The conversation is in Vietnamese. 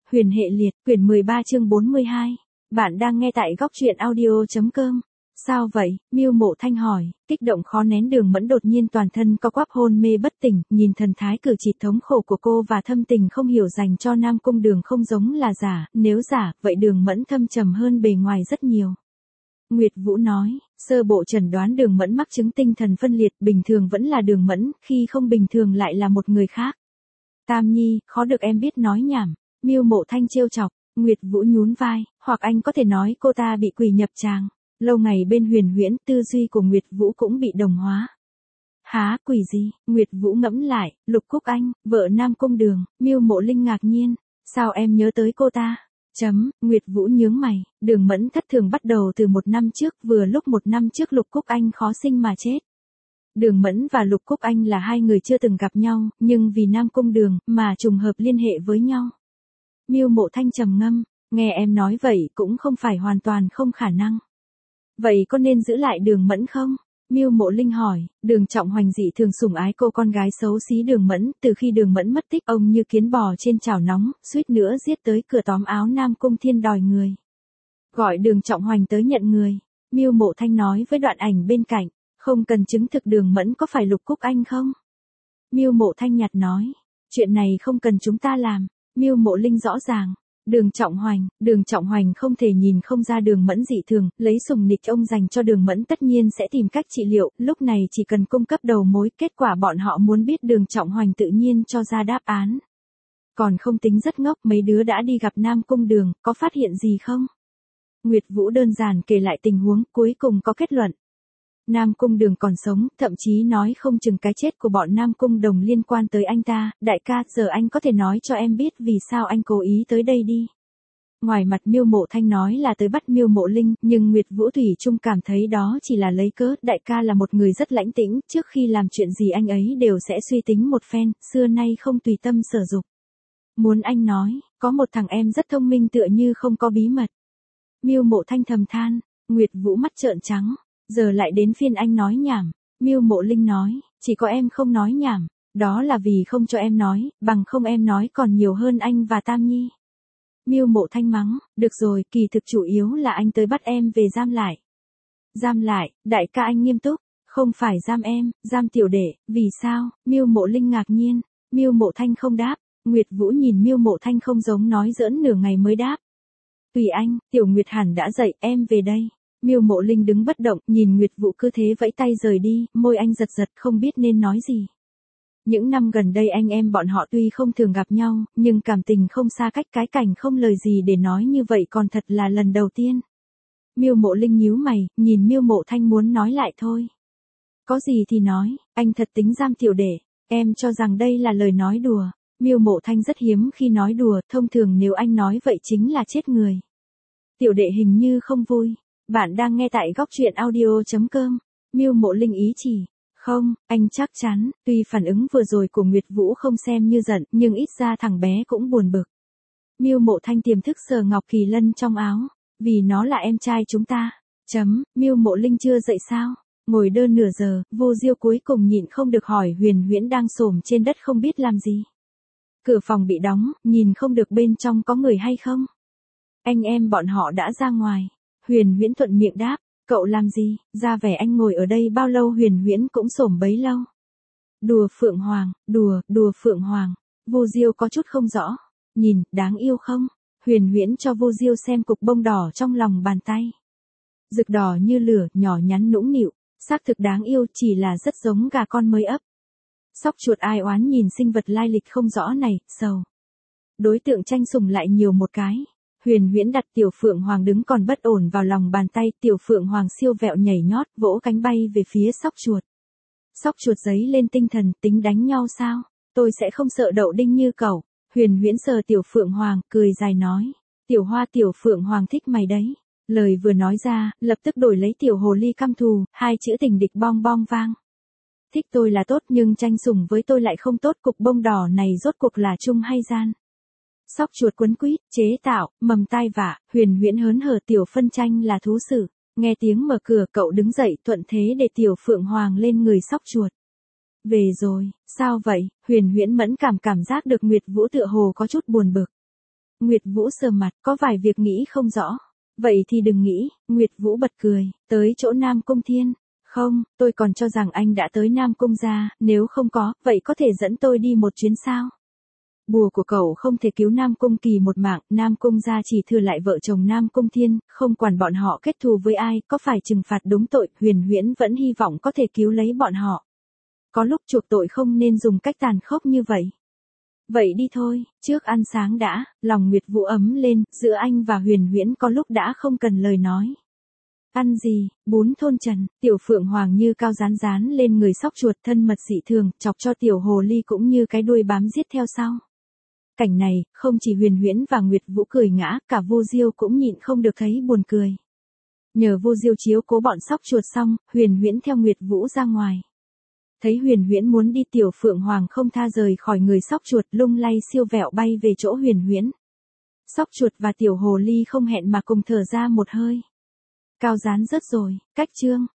Huyền hệ liệt, quyển 13 chương 42. Bạn đang nghe tại góc truyện audio.com. Sao vậy? Miêu Mộ Thanh hỏi, kích động khó nén. Đường Mẫn đột nhiên toàn thân co quắp hôn mê bất tỉnh, nhìn thần thái cử chỉ thống khổ của cô và thâm tình không hiểu dành cho Nam Cung Đường không giống là giả, nếu giả, vậy Đường Mẫn thâm trầm hơn bề ngoài rất nhiều. Nguyệt Vũ nói, sơ bộ chẩn đoán Đường Mẫn mắc chứng tinh thần phân liệt, bình thường vẫn là Đường Mẫn, khi không bình thường lại là một người khác. Tam Nhi, khó được em biết nói nhảm. Miêu Mộ Thanh trêu chọc. Nguyệt Vũ nhún vai, hoặc anh có thể nói cô ta bị quỷ nhập tràng. Lâu ngày bên Huyền Huyễn, tư duy của Nguyệt Vũ cũng bị đồng hóa. Há, quỷ gì? Nguyệt Vũ ngẫm lại, Lục Cúc Anh, vợ Nam Cung Đường. Miêu Mộ Linh ngạc nhiên, sao em nhớ tới cô ta? Nguyệt Vũ nhướng mày, Đường Mẫn thất thường bắt đầu từ 1 năm trước, vừa lúc 1 năm trước Lục Cúc Anh khó sinh mà chết. Đường Mẫn và Lục Cúc Anh là hai người chưa từng gặp nhau, nhưng vì Nam Cung Đường mà trùng hợp liên hệ với nhau. Miêu Mộ Thanh trầm ngâm, nghe em nói vậy cũng không phải hoàn toàn không khả năng. Vậy có nên giữ lại Đường Mẫn không? Miêu Mộ Linh hỏi. Đường Trọng Hoành dị thường sủng ái cô con gái xấu xí Đường Mẫn, từ khi Đường Mẫn mất tích ông như kiến bò trên chảo nóng, suýt nữa giết tới cửa tóm áo Nam Cung Thiên đòi người. Gọi Đường Trọng Hoành tới nhận người. Miêu Mộ Thanh nói với Đoạn Ảnh bên cạnh, không cần chứng thực Đường Mẫn có phải Lục Cúc Anh không? Miêu Mộ Thanh nhạt nói, chuyện này không cần chúng ta làm. Miêu Mộ Linh rõ ràng. Đường Trọng Hoành không thể nhìn không ra Đường Mẫn dị thường, lấy sủng nịch ông dành cho Đường Mẫn tất nhiên sẽ tìm cách trị liệu, lúc này chỉ cần cung cấp đầu mối, kết quả bọn họ muốn biết Đường Trọng Hoành tự nhiên cho ra đáp án. Còn không tính rất ngốc, mấy đứa đã đi gặp Nam Cung Đường, có phát hiện gì không? Nguyệt Vũ đơn giản kể lại tình huống, cuối cùng có kết luận. Nam Cung Đường còn sống, thậm chí nói không chừng cái chết của bọn Nam Cung Đồng liên quan tới anh ta. Đại ca, giờ anh có thể nói cho em biết vì sao anh cố ý tới đây đi. Ngoài mặt Miêu Mộ Thanh nói là tới bắt Miêu Mộ Linh, nhưng Nguyệt Vũ thủy chung cảm thấy đó chỉ là lấy cớ. Đại ca là một người rất lãnh tĩnh, trước khi làm chuyện gì anh ấy đều sẽ suy tính một phen, xưa nay không tùy tâm sở dục. Muốn anh nói, có một thằng em rất thông minh tựa như không có bí mật. Miêu Mộ Thanh thầm than. Nguyệt Vũ mắt trợn trắng. Giờ lại đến phiên anh nói nhảm. Miêu Mộ Linh nói, chỉ có em không nói nhảm, đó là vì không cho em nói, bằng không em nói còn nhiều hơn anh và Tam Nhi. Miêu Mộ Thanh mắng, được rồi, kỳ thực chủ yếu là anh tới bắt em về giam lại. Giam lại? Đại ca anh nghiêm túc, không phải giam em, giam tiểu đệ, vì sao? Miêu Mộ Linh ngạc nhiên. Miêu Mộ Thanh không đáp. Nguyệt Vũ nhìn Miêu Mộ Thanh không giống nói giỡn nửa ngày mới đáp. Tùy anh, Tiểu Nguyệt hẳn đã dậy, em về đây. Miêu Mộ Linh đứng bất động, nhìn Nguyệt Vũ cứ thế vẫy tay rời đi, môi anh giật giật không biết nên nói gì. Những năm gần đây anh em bọn họ tuy không thường gặp nhau, nhưng cảm tình không xa cách, cái cảnh không lời gì để nói như vậy còn thật là lần đầu tiên. Miêu Mộ Linh nhíu mày, nhìn Miêu Mộ Thanh muốn nói lại thôi. Có gì thì nói, anh thật tính giam tiểu đệ, em cho rằng đây là lời nói đùa. Miêu Mộ Thanh rất hiếm khi nói đùa, thông thường nếu anh nói vậy chính là chết người. Tiểu đệ hình như không vui. Bạn đang nghe tại góc truyện audio.com. Miêu Mộ Linh ý chỉ. Không, anh chắc chắn, tuy phản ứng vừa rồi của Nguyệt Vũ không xem như giận, nhưng ít ra thằng bé cũng buồn bực. Miêu Mộ Thanh tiềm thức sờ Ngọc Kỳ Lân trong áo. Vì nó là em trai chúng ta. Miêu Mộ Linh chưa dậy sao? Ngồi đơ nửa giờ, Vô Diêu cuối cùng nhịn không được hỏi Huyền Huyễn đang xổm trên đất không biết làm gì. Cửa phòng bị đóng, nhìn không được bên trong có người hay không? Anh em bọn họ đã ra ngoài. Huyền Huyễn thuận miệng đáp, cậu làm gì, ra vẻ anh ngồi ở đây bao lâu? Huyền Huyễn cũng xổm bấy lâu. Đùa Phượng Hoàng, đùa Phượng Hoàng. Vô Diêu có chút không rõ. Nhìn, đáng yêu không? Huyền Huyễn cho Vô Diêu xem cục bông đỏ trong lòng bàn tay. Rực đỏ như lửa, nhỏ nhắn nũng nịu, xác thực đáng yêu, chỉ là rất giống gà con mới ấp. Sóc chuột ai oán nhìn sinh vật lai lịch không rõ này, sầu. Đối tượng tranh sủng lại nhiều một cái. Huyền Huyễn đặt Tiểu Phượng Hoàng đứng còn bất ổn vào lòng bàn tay, Tiểu Phượng Hoàng siêu vẹo nhảy nhót, vỗ cánh bay về phía sóc chuột. Sóc chuột giấy lên tinh thần, tính đánh nhau sao? Tôi sẽ không sợ đậu đinh như cậu. Huyền Huyễn sờ Tiểu Phượng Hoàng, cười dài nói. Tiểu Hoa, Tiểu Phượng Hoàng thích mày đấy. Lời vừa nói ra, lập tức đổi lấy Tiểu Hồ Ly căm thù, hai chữ tình địch bong bong vang. Thích tôi là tốt nhưng tranh sủng với tôi lại không tốt, cục bông đỏ này rốt cuộc là chung hay gian? Sóc chuột quấn quýt, chế tạo, mầm tai vạ, Huyền Huyễn hớn hở. Tiểu phân tranh là thú sự. Nghe tiếng mở cửa cậu đứng dậy thuận thế để Tiểu Phượng Hoàng lên người sóc chuột. Về rồi, sao vậy? Huyền Huyễn mẫn cảm giác được Nguyệt Vũ tựa hồ có chút buồn bực. Nguyệt Vũ sờ mặt, có vài việc nghĩ không rõ. Vậy thì đừng nghĩ, Nguyệt Vũ bật cười, tới chỗ Nam Cung Thiên. Không, tôi còn cho rằng anh đã tới Nam Cung gia, nếu không có, vậy có thể dẫn tôi đi một chuyến sao? Bùa của cậu không thể cứu Nam Cung Kỳ một mạng, Nam Cung gia chỉ thừa lại vợ chồng Nam Cung Thiên, không quản bọn họ kết thù với ai, có phải trừng phạt đúng tội, Huyền Huyễn vẫn hy vọng có thể cứu lấy bọn họ. Có lúc chuộc tội không nên dùng cách tàn khốc như vậy. Vậy đi thôi, trước ăn sáng đã, lòng Nguyệt Vũ ấm lên, giữa anh và Huyền Huyễn có lúc đã không cần lời nói. Ăn gì, bún thôn trần, tiểu phượng hoàng như cao rán rán lên người sóc chuột thân mật dị thường, chọc cho tiểu hồ ly cũng như cái đuôi bám giết theo sau. Cảnh này, không chỉ Huyền Huyễn và Nguyệt Vũ cười ngã, cả Vô Diêu cũng nhịn không được thấy buồn cười. Nhờ Vô Diêu chiếu cố bọn sóc chuột xong, Huyền Huyễn theo Nguyệt Vũ ra ngoài. Thấy Huyền Huyễn muốn đi tiểu phượng hoàng không tha rời khỏi người sóc chuột lung lay siêu vẹo bay về chỗ Huyền Huyễn. Sóc chuột và tiểu hồ ly không hẹn mà cùng thở ra một hơi. Cao rán rớt rồi, cách chương.